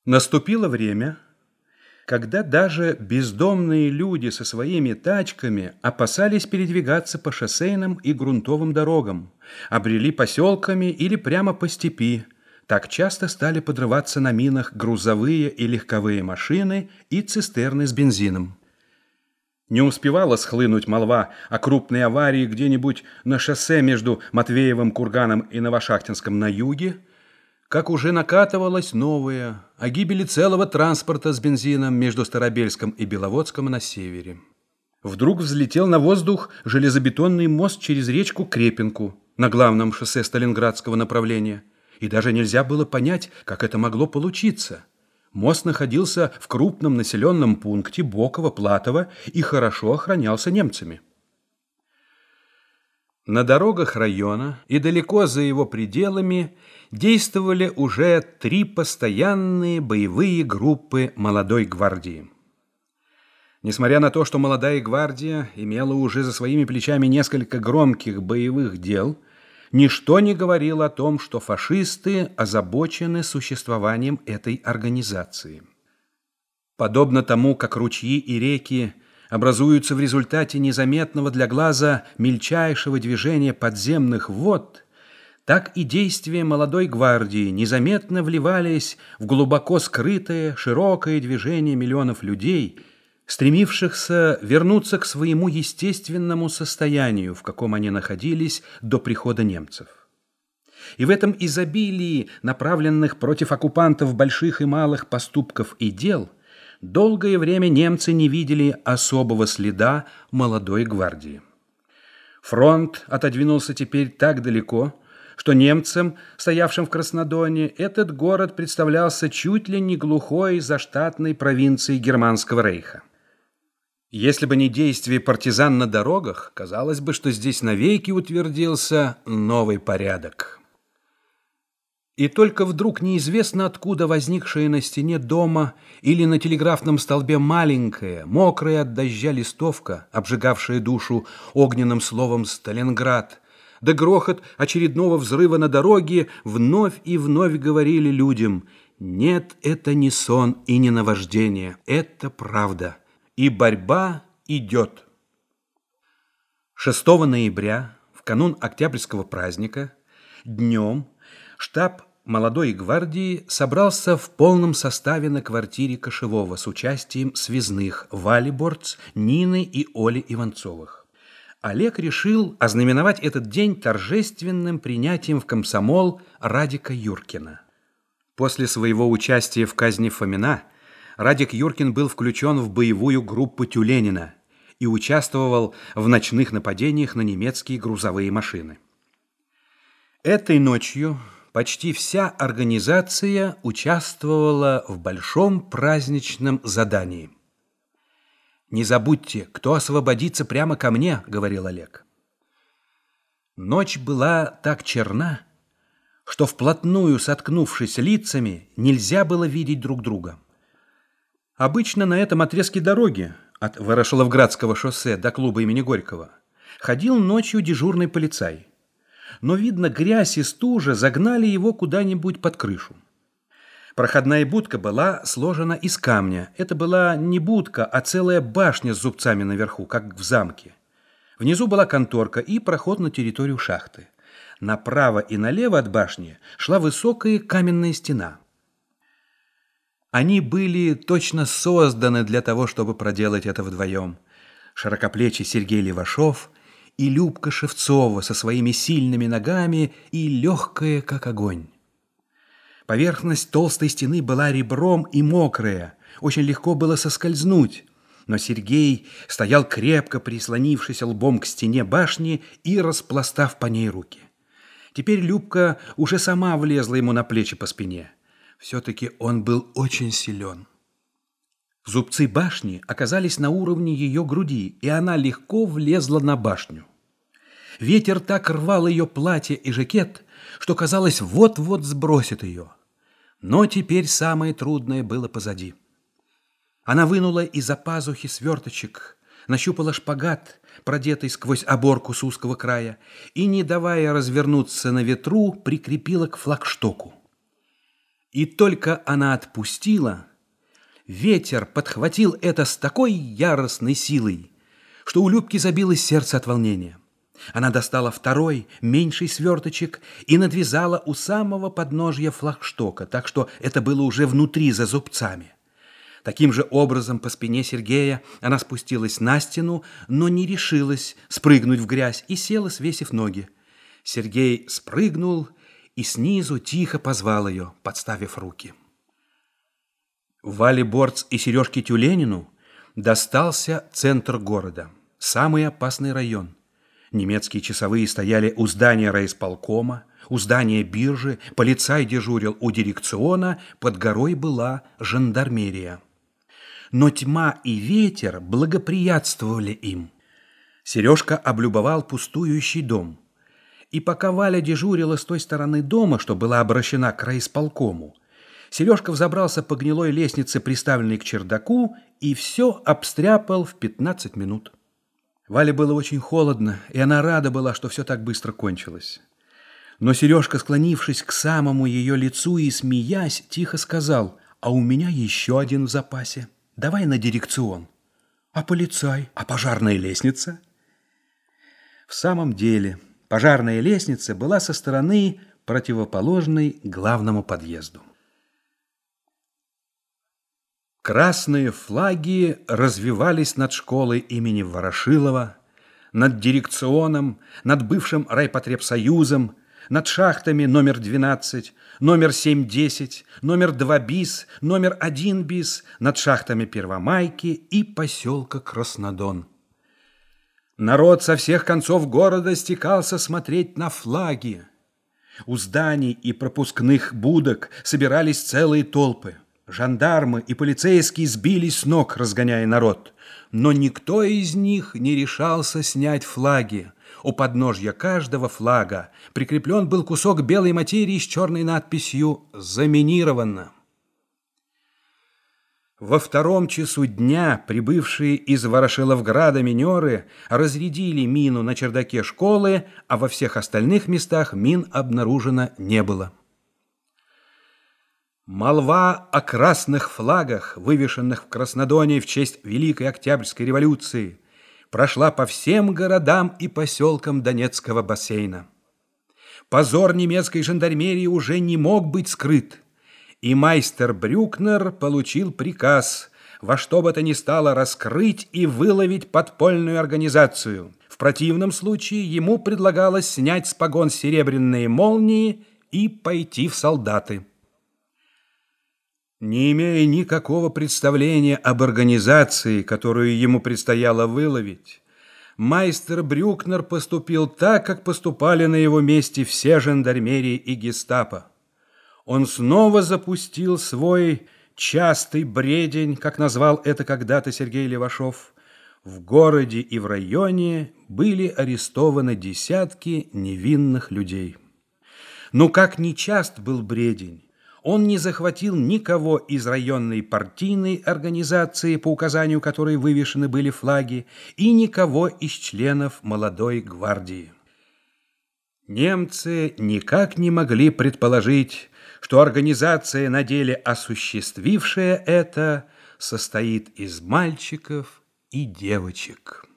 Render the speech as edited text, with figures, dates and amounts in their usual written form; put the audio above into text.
Наступило время, когда даже бездомные люди со своими тачками опасались передвигаться по шоссейным и грунтовым дорогам, обрели поселками или прямо по степи. Так часто стали подрываться на минах грузовые и легковые машины и цистерны с бензином. Не успевала схлынуть молва о крупной аварии где-нибудь на шоссе между Матвеевым курганом и Новошахтинском на юге, как уже накатывалось новое о гибели целого транспорта с бензином между Старобельском и Беловодском на севере. Вдруг взлетел на воздух железобетонный мост через речку Крепинку на главном шоссе сталинградского направления, и даже нельзя было понять, как это могло получиться. Мост находился в крупном населенном пункте Боково-Платово и хорошо охранялся немцами. На дорогах района и далеко за его пределами действовали уже 3 постоянные боевые группы молодой гвардии. Несмотря на то, что молодая гвардия имела уже за своими плечами несколько громких боевых дел, ничто не говорило о том, что фашисты озабочены существованием этой организации. Подобно тому, как ручьи и реки образуются в результате незаметного для глаза мельчайшего движения подземных вод, так и действия молодой гвардии незаметно вливались в глубоко скрытое, широкое движение миллионов людей, стремившихся вернуться к своему естественному состоянию, в каком они находились до прихода немцев. И в этом изобилии направленных против оккупантов больших и малых поступков и дел долгое время немцы не видели особого следа молодой гвардии. Фронт отодвинулся теперь так далеко, что немцам, стоявшим в Краснодоне, этот город представлялся чуть ли не глухой заштатной провинцией Германского рейха. Если бы не действия партизан на дорогах, казалось бы, что здесь навеки утвердился новый порядок. И только вдруг неизвестно откуда возникшая на стене дома или на телеграфном столбе маленькая, мокрая от дождя листовка, обжигавшая душу огненным словом «Сталинград», да грохот очередного взрыва на дороге вновь и вновь говорили людям: «Нет, это не сон и не наваждение, это правда, и борьба идет». 6 ноября, в канун Октябрьского праздника, днем штаб молодой гвардии собрался в полном составе на квартире Кошевого с участием связных Вали Борц, Нины и Оли Иванцовых. Олег решил ознаменовать этот день торжественным принятием в комсомол Радика Юркина. После своего участия в казни Фомина Радик Юркин был включен в боевую группу Тюленина и участвовал в ночных нападениях на немецкие грузовые машины. Этой ночью почти вся организация участвовала в большом праздничном задании. «Не забудьте, кто освободится прямо ко мне», — говорил Олег. Ночь была так черна, что вплотную соткнувшись лицами, нельзя было видеть друг друга. Обычно на этом отрезке дороги от Ворошиловградского шоссе до клуба имени Горького ходил ночью дежурный полицай. Но, видно, грязь и стужа загнали его куда-нибудь под крышу. Проходная будка была сложена из камня. Это была не будка, а целая башня с зубцами наверху, как в замке. Внизу была конторка и проход на территорию шахты. Направо и налево от башни шла высокая каменная стена. Они были точно созданы для того, чтобы проделать это вдвоем. Широкоплечий Сергей Левашов и Любка Шевцова со своими сильными ногами и легкая, как огонь. Поверхность толстой стены была ребром и мокрая, очень легко было соскользнуть, но Сергей стоял крепко прислонившись лбом к стене башни и распластав по ней руки. Теперь Любка уже сама влезла ему на плечи по спине. Все-таки он был очень силен. Зубцы башни оказались на уровне ее груди, и она легко влезла на башню. Ветер так рвал ее платье и жакет, что, казалось, вот-вот сбросит ее. Но теперь самое трудное было позади. Она вынула из-за пазухи сверточек, нащупала шпагат, продетый сквозь оборку с узкого края, и, не давая развернуться на ветру, прикрепила к флагштоку. И только она отпустила, ветер подхватил это с такой яростной силой, что у Любки забилось сердце от волнения. Она достала второй, меньший сверточек и надвязала у самого подножья флагштока, так что это было уже внутри, за зубцами. Таким же образом по спине Сергея она спустилась на стену, но не решилась спрыгнуть в грязь и села, свесив ноги. Сергей спрыгнул и снизу тихо позвал ее, подставив руки. Вале Борц и Сережке Тюленину достался центр города, самый опасный район. Немецкие часовые стояли у здания райисполкома, у здания биржи, полицай дежурил у дирекциона, под горой была жандармерия. Но тьма и ветер благоприятствовали им. Сережка облюбовал пустующий дом. И пока Валя дежурила с той стороны дома, что была обращена к райисполкому, Сережка взобрался по гнилой лестнице, приставленной к чердаку, и все обстряпал в 15 минут. Вале было очень холодно, и она рада была, что все так быстро кончилось. Но Сережка, склонившись к самому ее лицу и смеясь, тихо сказал: «А у меня еще один в запасе. Давай на дирекцион». «А полицай? А пожарная лестница?» В самом деле, пожарная лестница была со стороны, противоположной главному подъезду. Красные флаги развивались над школой имени Ворошилова, над дирекционом, над бывшим райпотребсоюзом, над шахтами номер 12, номер 7-10, номер 2 бис, номер 1 бис, над шахтами Первомайки и поселка Краснодон. Народ со всех концов города стекался смотреть на флаги. У зданий и пропускных будок собирались целые толпы. Жандармы и полицейские сбились с ног, разгоняя народ. Но никто из них не решался снять флаги. У подножья каждого флага прикреплен был кусок белой материи с черной надписью «Заминировано». Во 2 часу дня прибывшие из Ворошиловграда минеры разрядили мину на чердаке школы, а во всех остальных местах мин обнаружено не было. Молва о красных флагах, вывешенных в Краснодоне в честь Великой Октябрьской революции, прошла по всем городам и поселкам Донецкого бассейна. Позор немецкой жандармерии уже не мог быть скрыт, и майстер Брюкнер получил приказ во что бы то ни стало раскрыть и выловить подпольную организацию. В противном случае ему предлагалось снять с погон серебряные молнии и пойти в солдаты. Не имея никакого представления об организации, которую ему предстояло выловить, майстер Брюкнер поступил так, как поступали на его месте все жандармерии и гестапо. Он снова запустил свой частый бредень, как назвал это когда-то Сергей Левашов. В городе и в районе были арестованы десятки невинных людей. Но как нечаст был бредень, он не захватил никого из районной партийной организации, по указанию которой вывешены были флаги, и никого из членов молодой гвардии. Немцы никак не могли предположить, что организация, на деле осуществившая это, состоит из мальчиков и девочек.